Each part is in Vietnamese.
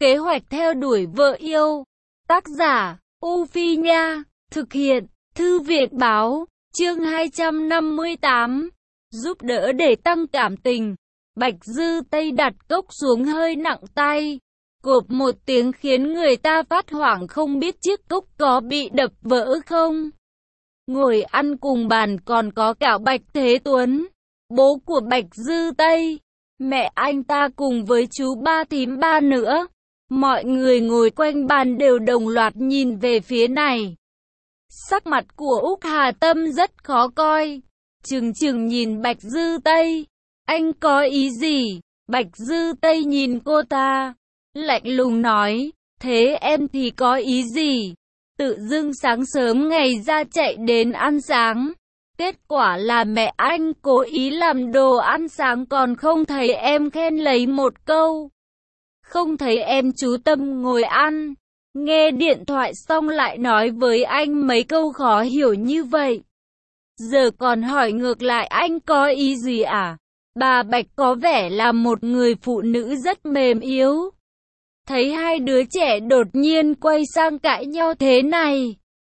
Kế hoạch theo đuổi vợ yêu. Tác giả, U Phi Nha. Thực hiện, Thư viện Báo. Chương 258. Giúp đỡ để tăng cảm tình. Bạch Dư Tây đặt cốc xuống hơi nặng tay. Cộp một tiếng khiến người ta phát hoảng không biết chiếc cốc có bị đập vỡ không. Ngồi ăn cùng bàn còn có cả Bạch Thế Tuấn, bố của Bạch Dư Tây, mẹ anh ta cùng với chú ba thím ba nữa. Mọi người ngồi quanh bàn đều đồng loạt nhìn về phía này. Sắc mặt của Úc Hà Tâm rất khó coi, trừng trừng nhìn Bạch Dư Tây. Anh có ý gì? Bạch Dư Tây nhìn cô ta, lạnh lùng nói, thế em thì có ý gì? Tự dưng sáng sớm ngày ra chạy đến ăn sáng. Kết quả là mẹ anh cố ý làm đồ ăn sáng còn không thấy em khen lấy một câu. Không thấy em chú tâm ngồi ăn. Nghe điện thoại xong lại nói với anh mấy câu khó hiểu như vậy. Giờ còn hỏi ngược lại anh có ý gì à? Bà Bạch có vẻ là một người phụ nữ rất mềm yếu. Thấy hai đứa trẻ đột nhiên quay sang cãi nhau thế này,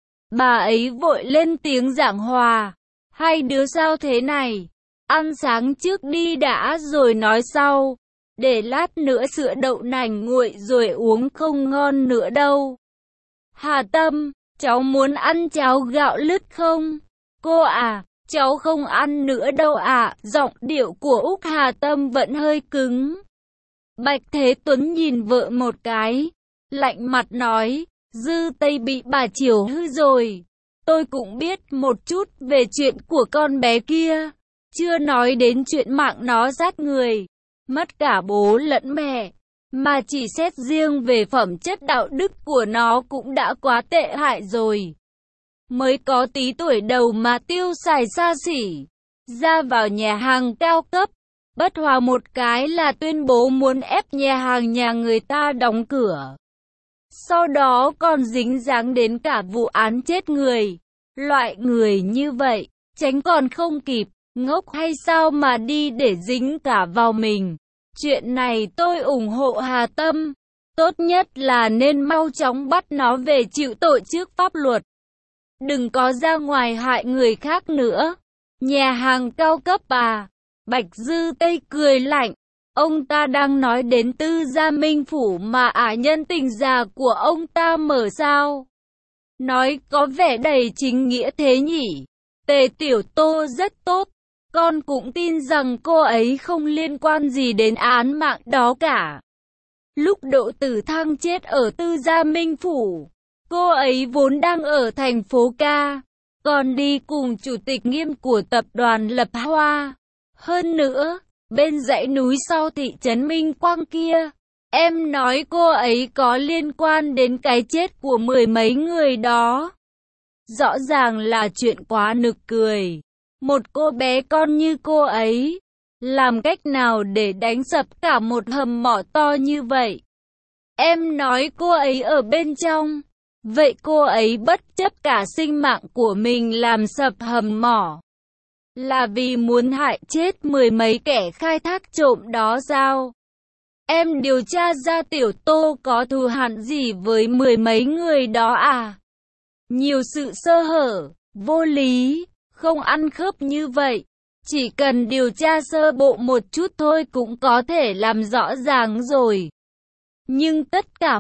bà ấy vội lên tiếng giảng hòa. Hai đứa sao thế này? Ăn sáng trước đi đã rồi nói sau. Để lát nữa sữa đậu nành nguội rồi uống không ngon nữa đâu. Hà Tâm, cháu muốn ăn cháo gạo lứt không? Cô à, cháu không ăn nữa đâu ạ. Giọng điệu của Úc Hà Tâm vẫn hơi cứng. Bạch Thế Tuấn nhìn vợ một cái, lạnh mặt nói, Dư Tây bị bà chiều hư rồi. Tôi cũng biết một chút về chuyện của con bé kia, chưa nói đến chuyện mạng nó sát người, mất cả bố lẫn mẹ, mà chỉ xét riêng về phẩm chất đạo đức của nó cũng đã quá tệ hại rồi. Mới có tí tuổi đầu mà tiêu xài xa xỉ, ra vào nhà hàng cao cấp, bất hòa một cái là tuyên bố muốn ép nhà hàng nhà người ta đóng cửa. Sau đó còn dính dáng đến cả vụ án chết người. Loại người như vậy, tránh còn không kịp, ngốc hay sao mà đi để dính cả vào mình. Chuyện này tôi ủng hộ Hà Tâm. Tốt nhất là nên mau chóng bắt nó về chịu tội trước pháp luật. Đừng có ra ngoài hại người khác nữa. Nhà hàng cao cấp à? Bạch Dư Tây cười lạnh. Ông ta đang nói đến Tư Gia Minh Phủ mà nhân tình già của ông ta mở sao? Nói có vẻ đầy chính nghĩa thế nhỉ? Tề Tiểu Tô rất tốt. Con cũng tin rằng cô ấy không liên quan gì đến án mạng đó cả. Lúc Đỗ Tử Thăng chết ở Tư Gia Minh Phủ, cô ấy vốn đang ở thành phố Ca, còn đi cùng chủ tịch Nghiêm của tập đoàn Lập Hoa. Hơn nữa, bên dãy núi sau thị trấn Minh Quang kia, em nói cô ấy có liên quan đến cái chết của mười mấy người đó. Rõ ràng là chuyện quá nực cười. Một cô bé con như cô ấy, làm cách nào để đánh sập cả một hầm mỏ to như vậy? Em nói cô ấy ở bên trong, vậy cô ấy bất chấp cả sinh mạng của mình làm sập hầm mỏ, là vì muốn hại chết mười mấy kẻ khai thác trộm đó sao? Em điều tra ra Tiểu Tô có thù hằn gì với mười mấy người đó à? Nhiều sự sơ hở, vô lý, không ăn khớp như vậy. Chỉ cần điều tra sơ bộ một chút thôi cũng có thể làm rõ ràng rồi. Nhưng tất cả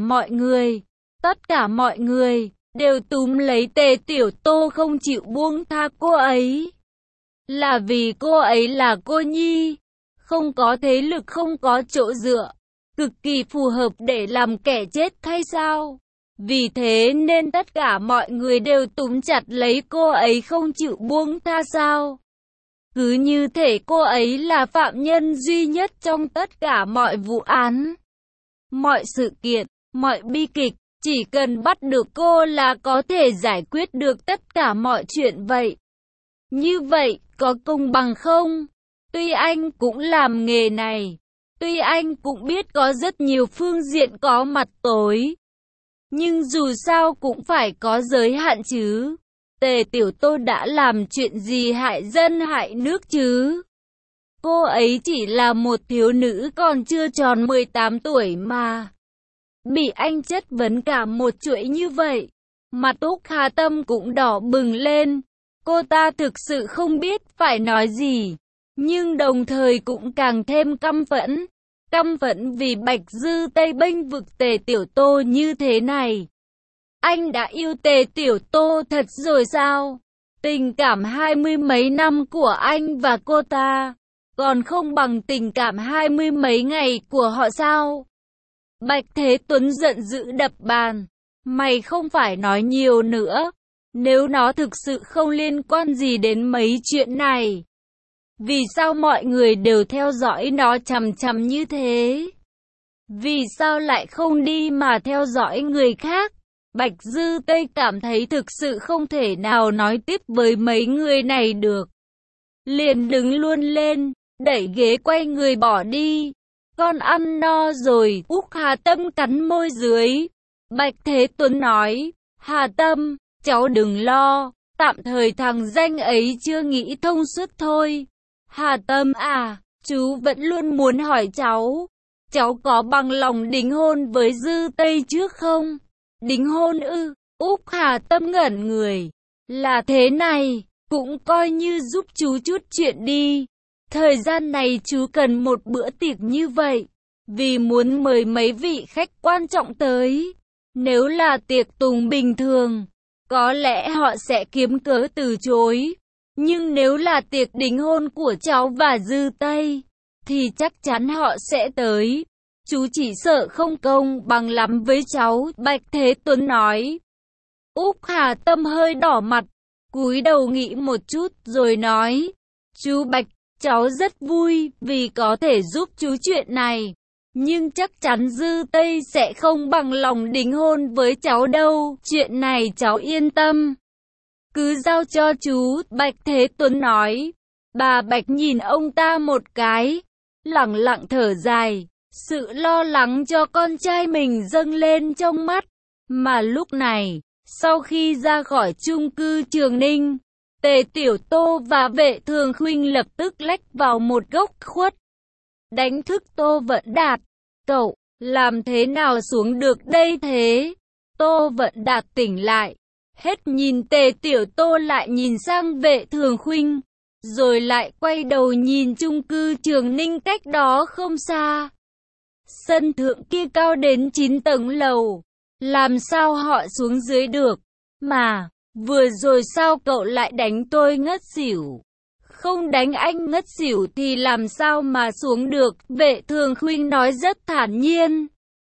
mọi người đều túm lấy Tề Tiểu Tô không chịu buông tha cô ấy. Là vì cô ấy là cô nhi, không có thế lực, không có chỗ dựa, cực kỳ phù hợp để làm kẻ chết hay sao? Vì thế nên tất cả mọi người đều túm chặt lấy cô ấy không chịu buông tha sao? Cứ như thể cô ấy là phạm nhân duy nhất trong tất cả mọi vụ án, mọi sự kiện, mọi bi kịch. Chỉ cần bắt được cô là có thể giải quyết được tất cả mọi chuyện vậy. Như vậy, có công bằng không? Tuy anh cũng làm nghề này, tuy anh cũng biết có rất nhiều phương diện có mặt tối, nhưng dù sao cũng phải có giới hạn chứ. Tề Tiểu Tô đã làm chuyện gì hại dân hại nước chứ? Cô ấy chỉ là một thiếu nữ còn chưa tròn 18 tuổi mà. bị anh chất vấn cả một chuỗi như vậy. Mặt Úc Hà Tâm cũng đỏ bừng lên. Cô ta thực sự không biết phải nói gì, nhưng đồng thời cũng càng thêm căm phẫn. Căm phẫn vì Bạch Dư Tây bênh vực Tề Tiểu Tô như thế này. Anh đã yêu Tề Tiểu Tô thật rồi sao? Tình cảm 20 mấy năm của anh và cô ta còn không bằng tình cảm 20 mấy ngày của họ sao? Bạch Thế Tuấn giận dữ đập bàn. Mày không phải nói nhiều nữa. Nếu nó thực sự không liên quan gì đến mấy chuyện này, vì sao mọi người đều theo dõi nó chằm chằm như thế? Vì sao lại không đi mà theo dõi người khác? Bạch Dư Tây cảm thấy thực sự không thể nào nói tiếp với mấy người này được. Liền đứng luôn lên, đẩy ghế quay người bỏ đi. Con ăn no rồi, Úc Hà Tâm cắn môi dưới. Bạch Thế Tuấn nói, Hà Tâm, cháu đừng lo, tạm thời thằng danh ấy chưa nghĩ thông suốt thôi. Hà Tâm à, chú vẫn luôn muốn hỏi cháu có bằng lòng đính hôn với Dư Tây trước không? Đính hôn ư? Úc Hà Tâm ngẩn người. Là thế này, cũng coi như giúp chú chút chuyện đi. Thời gian này chú cần một bữa tiệc như vậy, vì muốn mời mấy vị khách quan trọng tới. Nếu là tiệc tùng bình thường, có lẽ họ sẽ kiếm cớ từ chối. Nhưng nếu là tiệc đính hôn của cháu và Dư Tây, thì chắc chắn họ sẽ tới. Chú chỉ sợ không công bằng lắm với cháu, Bạch Thế Tuấn nói. Úc Hà Tâm hơi đỏ mặt, cúi đầu nghĩ một chút rồi nói, chú Bạch, cháu rất vui vì có thể giúp chú chuyện này. Nhưng chắc chắn Dư Tây sẽ không bằng lòng đính hôn với cháu đâu, chuyện này cháu yên tâm. Cứ giao cho chú, Bạch Thế Tuấn nói. Bà Bạch nhìn ông ta một cái, lẳng lặng thở dài. Sự lo lắng cho con trai mình dâng lên trong mắt. Mà lúc này, sau khi ra khỏi chung cư Trường Ninh, Tề Tiểu Tô và Vệ Thường Khuynh lập tức lách vào một góc khuất. Đánh thức Tô Vận Đạt. Cậu, làm thế nào xuống được đây thế? Tô Vận Đạt tỉnh lại. Hết nhìn Tề Tiểu Tô lại nhìn sang Vệ Thường Khuynh. Rồi lại quay đầu nhìn chung cư Trường Ninh cách đó không xa. Sân thượng kia cao đến 9 tầng lầu. Làm sao họ xuống dưới được? Mà, vừa rồi sao cậu lại đánh tôi ngất xỉu? Không đánh anh ngất xỉu thì làm sao mà xuống được? Vệ Thường Khuynh nói rất thản nhiên.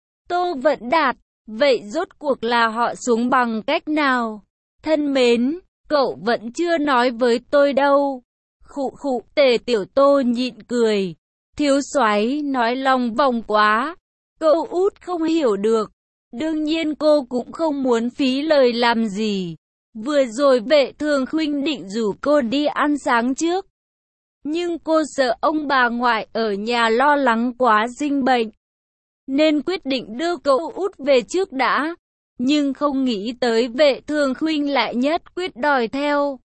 Tô Vận Đạt, vậy rốt cuộc là họ xuống bằng cách nào? Thân mến, cậu vẫn chưa nói với tôi đâu. Khụ khụ, Tề Tiểu Tô nhịn cười. Thiếu soái nói lòng vòng quá. Cậu út không hiểu được. Đương nhiên cô cũng không muốn phí lời làm gì. Vừa rồi Vệ Thường Khuynh định rủ cô đi ăn sáng trước. Nhưng cô sợ ông bà ngoại ở nhà lo lắng quá sinh bệnh, nên quyết định đưa cậu út về trước đã. Nhưng không nghĩ tới Vệ Thường Khuynh lại nhất quyết đòi theo.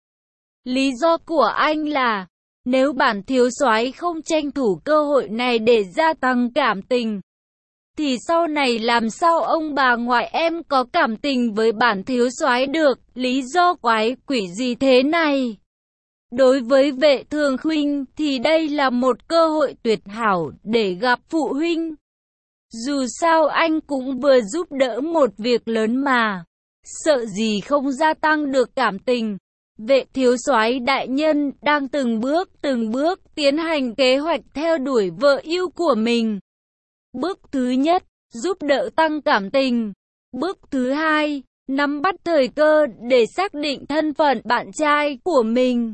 Lý do của anh là, nếu bản thiếu soái không tranh thủ cơ hội này để gia tăng cảm tình, thì sau này làm sao ông bà ngoại em có cảm tình với bản thiếu soái được? Lý do quái quỷ gì thế này? Đối với Vệ Thường Khuynh thì đây là một cơ hội tuyệt hảo để gặp phụ huynh. Dù sao anh cũng vừa giúp đỡ một việc lớn mà, sợ gì không gia tăng được cảm tình. Vệ thiếu soái đại nhân đang từng bước tiến hành kế hoạch theo đuổi vợ yêu của mình. Bước thứ nhất, giúp đỡ tăng cảm tình. Bước thứ hai, nắm bắt thời cơ để xác định thân phận bạn trai của mình.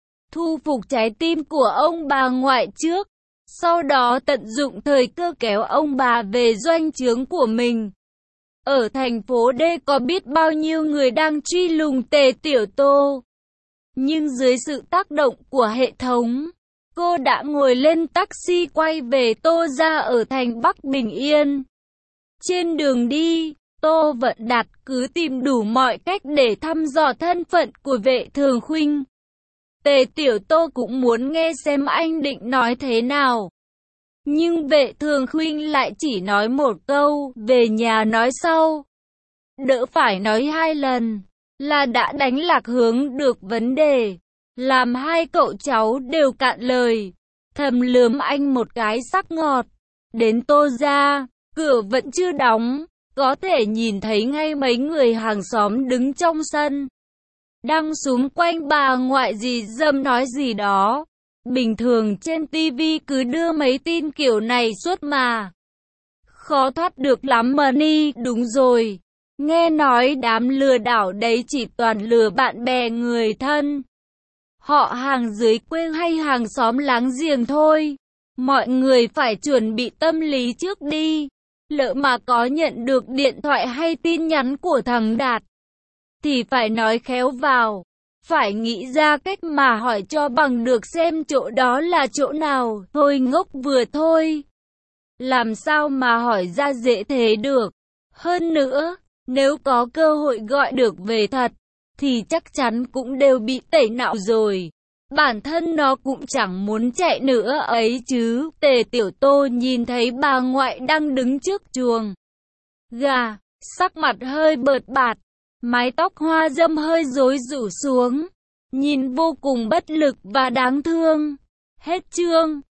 Thu phục trái tim của ông bà ngoại trước, sau đó tận dụng thời cơ kéo ông bà về doanh trướng của mình. Ở thành phố D có biết bao nhiêu người đang truy lùng Tề Tiểu Tô. Nhưng dưới sự tác động của hệ thống, cô đã ngồi lên taxi quay về Tô gia ở thành Bắc Bình Yên. Trên đường đi, Tô Vận Đạt cứ tìm đủ mọi cách để thăm dò thân phận của Vệ Thường Khuynh. Tề Tiểu Tô cũng muốn nghe xem anh định nói thế nào. Nhưng vệ thường khuynh lại chỉ nói một câu, về nhà nói sau. Đỡ phải nói hai lần, là đã đánh lạc hướng được vấn đề, làm hai cậu cháu đều cạn lời. Thầm lườm anh một cái sắc ngọt. Đến Tô gia, cửa vẫn chưa đóng, có thể nhìn thấy ngay mấy người hàng xóm đứng trong sân. Đang xúm quanh bà ngoại dì dâm nói gì đó. Bình thường trên tivi cứ đưa mấy tin kiểu này suốt mà. Khó thoát được lắm mà ni, đúng rồi. Nghe nói đám lừa đảo đấy chỉ toàn lừa bạn bè người thân. Họ hàng dưới quê hay hàng xóm láng giềng thôi. Mọi người phải chuẩn bị tâm lý trước đi. Lỡ mà có nhận được điện thoại hay tin nhắn của thằng Đạt, thì phải nói khéo vào. Phải nghĩ ra cách mà hỏi cho bằng được xem chỗ đó là chỗ nào. Thôi ngốc vừa thôi. Làm sao mà hỏi ra dễ thế được. Hơn nữa, nếu có cơ hội gọi được về thật, thì chắc chắn cũng đều bị tẩy não rồi. Bản thân nó cũng chẳng muốn chạy nữa ấy chứ. Tề Tiểu Tô nhìn thấy bà ngoại đang đứng trước chuồng gà, sắc mặt hơi bợt bạt, mái tóc hoa râm hơi rối rủ xuống, nhìn vô cùng bất lực và đáng thương. Hết chương.